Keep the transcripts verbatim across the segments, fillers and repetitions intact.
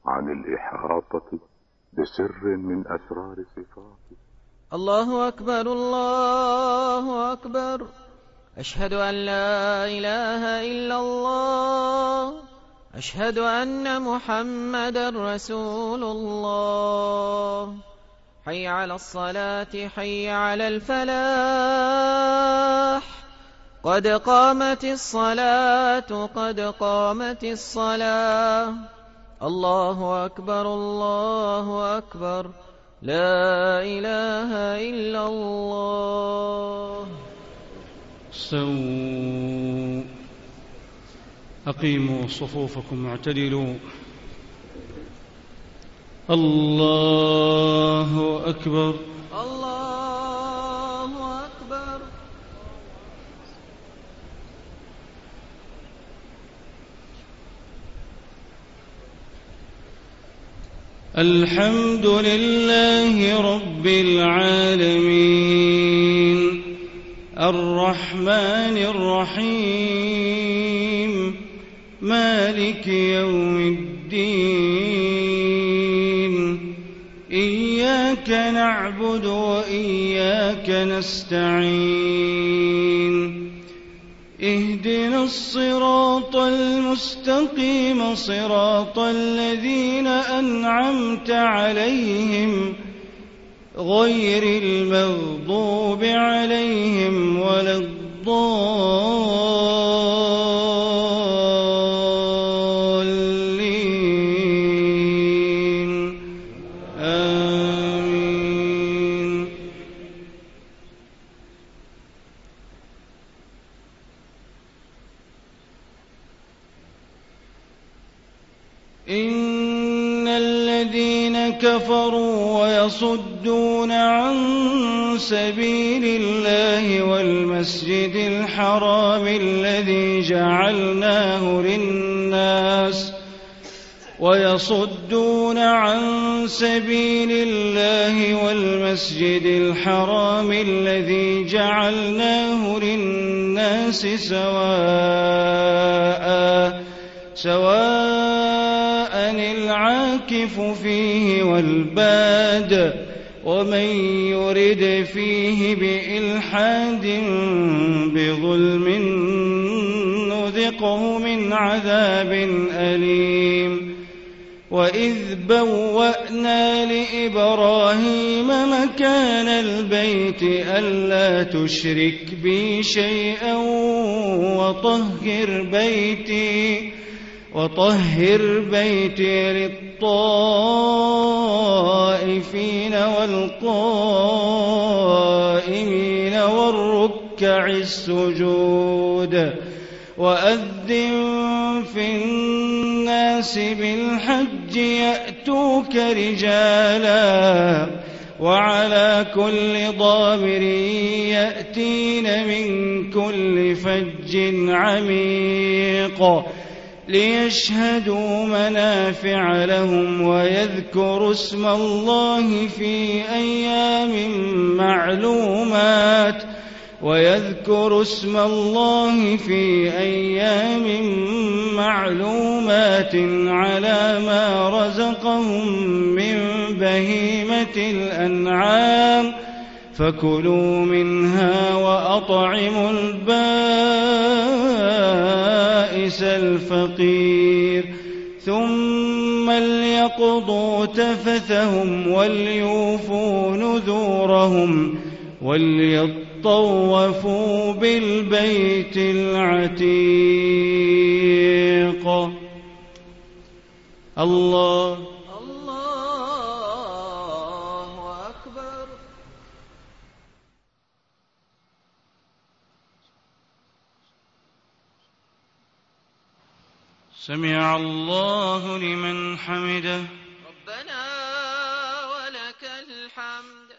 عن الإحاطة بسر من أسرار صفاته. الله أكبر الله أكبر، أشهد أن لا إله إلا الله، أشهد أن محمدا رسول الله. حي على الصلاة حي على الفلاح، قد قامت الصلاة قد قامت الصلاة. الله أكبر الله أكبر، لا إله إلا الله. استووا، أقيموا صفوفكم واعتدلوا. الله أكبر الله أكبر. الحمد لله رب العالمين، الرحمن الرحيم، مالك يوم الدين. إياك نعبد وإياك نستعين، اهدنا الصراط المستقيم، صراط الذين أنعمت عليهم غير المغضوب عليهم ولا الضالين، آمين. إن الذين كفروا ويصدون عن سبيل الله والمسجد الحرام الذي جعلناه للناس ويصدون عن سبيل الله والمسجد الحرام الذي جعلناه للناس سواء سواء العاكف فيه والباد، ومن يرد فيه بإلحاد بظلم نذقه من عذاب أليم. وإذ بوأنا لإبراهيم مكان البيت ألا تشرك بي شيئا وطهر بيتي وطهر بيتي للطائفين والقائمين والركع السجود. وأذن في الناس بالحج يأتوك رجالا وعلى كل ضامر يأتين من كل فج عميق ليشهدوا منافع لهم ويذكروا اسم الله في أيام معلومات ويذكروا اسم الله في أيام معلومات على ما رزقهم من بهيمة الأنعام، فكلوا منها وأطعموا البائس الفقير، ثم ليقضوا تفثهم وليوفوا نذورهم وليطوفوا بالبيت العتيق. الله الله أكبر. سمع الله لمن حمده. ربنا ولك الحمد.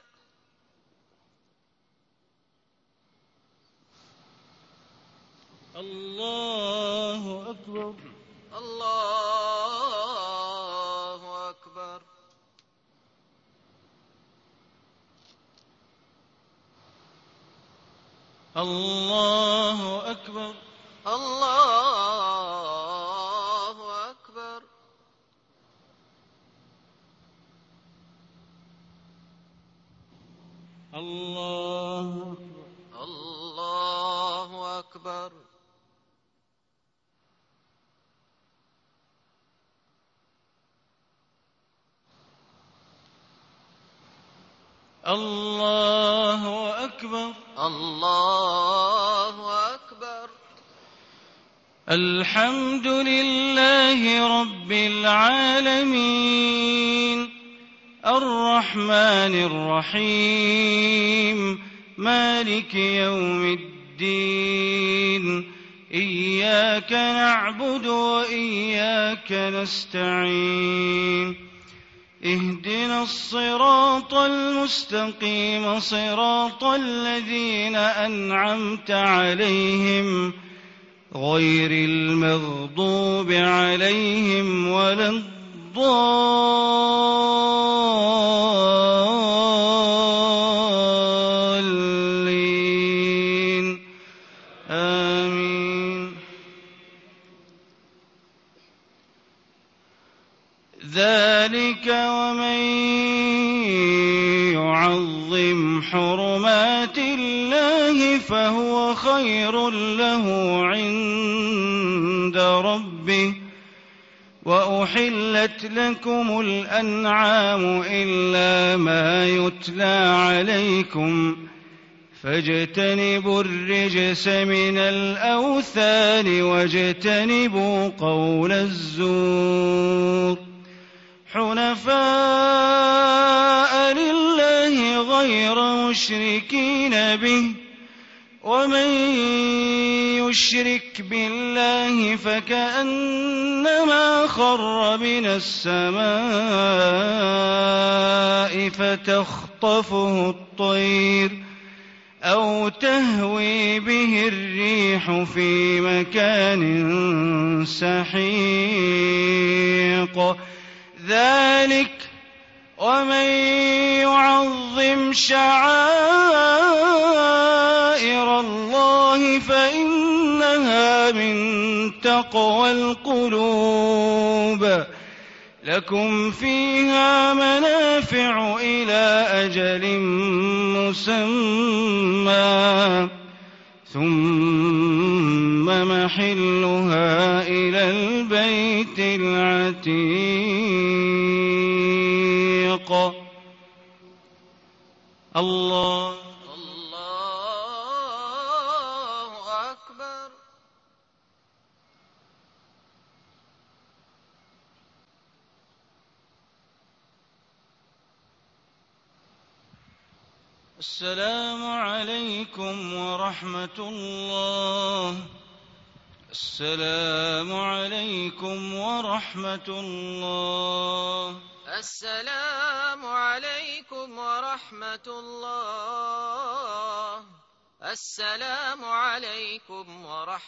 الله أكبر الله أكبر. الله أكبر الله أكبر. الله أكبر. الله أكبر. الله أكبر. الله أكبر. الحمد لله رب العالمين الرحمن الرحيم مالك يوم الدين إياك نعبد وإياك نستعين اهدنا الصراط المستقيم صراط الذين أنعمت عليهم غير المغضوب عليهم ولا الضالين آمين. ذلك ومن يعظم حرمات الله فهو خير له عند ربه وأحلت لكم الأنعام إلا ما يتلى عليكم فاجتنبوا الرجس من الأوثان واجتنبوا قول الزور حنفاء لله غير مشركين به ومن يشرك بالله فكأنما خر من السماء فتخطفه الطير أو تهوي به الريح في مكان سحيق ذلك ومن يعظم شعائر الله فإنها من تقوى القلوب لكم فيها منافع إلى أجل مسمى ثم محلها إلى البيت العتيق. الله الله أكبر. السلام عليكم ورحمة الله. السلام عليكم ورحمة الله. السلام عليكم ورحمة الله. السلام عليكم ورحمة